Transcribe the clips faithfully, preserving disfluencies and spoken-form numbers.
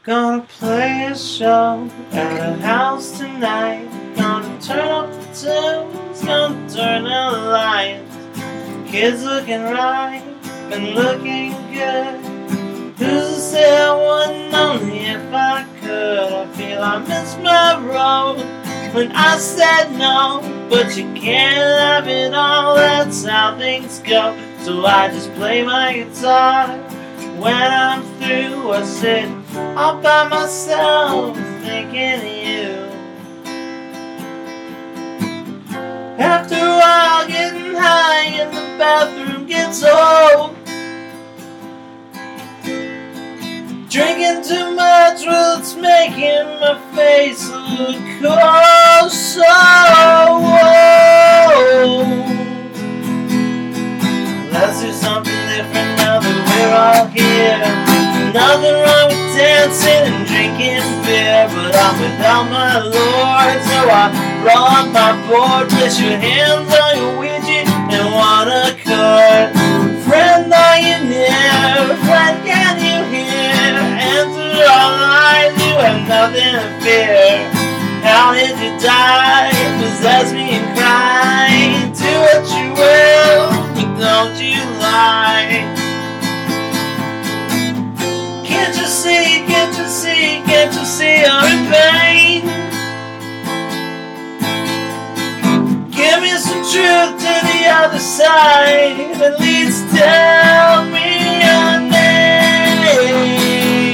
Gonna play a show at a house tonight. Gonna turn up the tunes, gonna turn out the lights. Kids looking right, been looking good. Who's to say I wouldn't, only if I could. I feel I missed my road when I said no, but you can't have it all, that's how things go. So I just play my guitar. When I'm through, I sit all by myself, thinking of you. After a while, getting high in the bathroom gets old. Drinking too much, well, it's making my face look cold. So, whoa, let's do something different now that we're all here. Nothing wrong with dancing and drinking beer, but I'm without my Lord, so I roll up my board. Place your hands on your Ouija and one accord. Friend, are you near? Friend, can you hear? Answer all eyes, you have nothing to fear. How did you die? Possess me and cry. Do what you will, but don't you lie. Can't you see, can't you see, can't you see you're in pain? Give me some truth to the other side. At least tell me your name.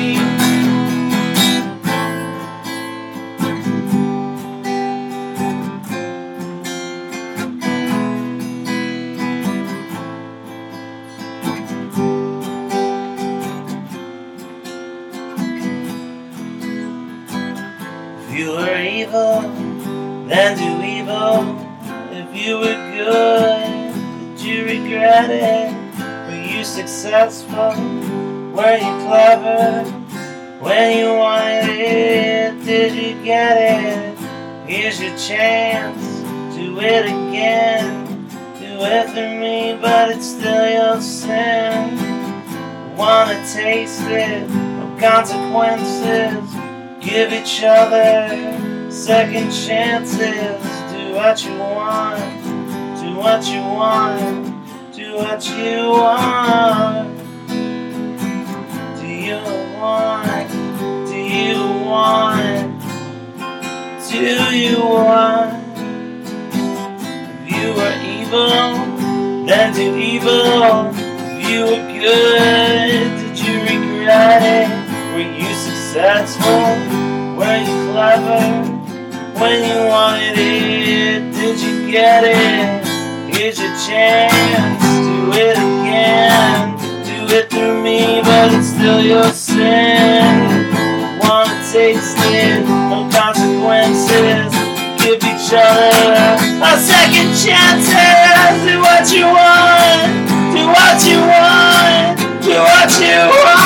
If you were evil, then do evil. If you were good, did you regret it? Were you successful? Were you clever? When you wanted it, did you get it? Here's your chance, do it again. Do it for me, but it's still your sin. Wanna taste it, no consequences. Give each other second chances. Do what you want, do what you want, do what you want. Do you want, do you want, do you want? If you were evil, then do evil. If you were good, did you regret it? Were you successful? Were you clever? When you wanted it, did you get it? Here's your chance, do it again. Do it through me, but it's still your sin. Wanna taste it, no consequences. Give each other a second chance. Do what you want, do what you want, do what you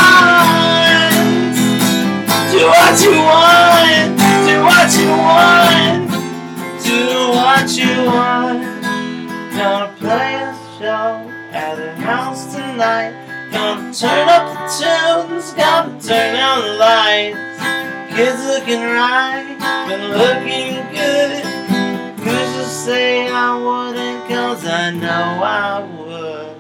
want. Do what you want, do what you want, do what you want. Gonna play a show at a house tonight. Gonna turn up the tunes, gonna turn out the lights. Kids looking right, been looking good. Who's to say I wouldn't, 'cause I know I would.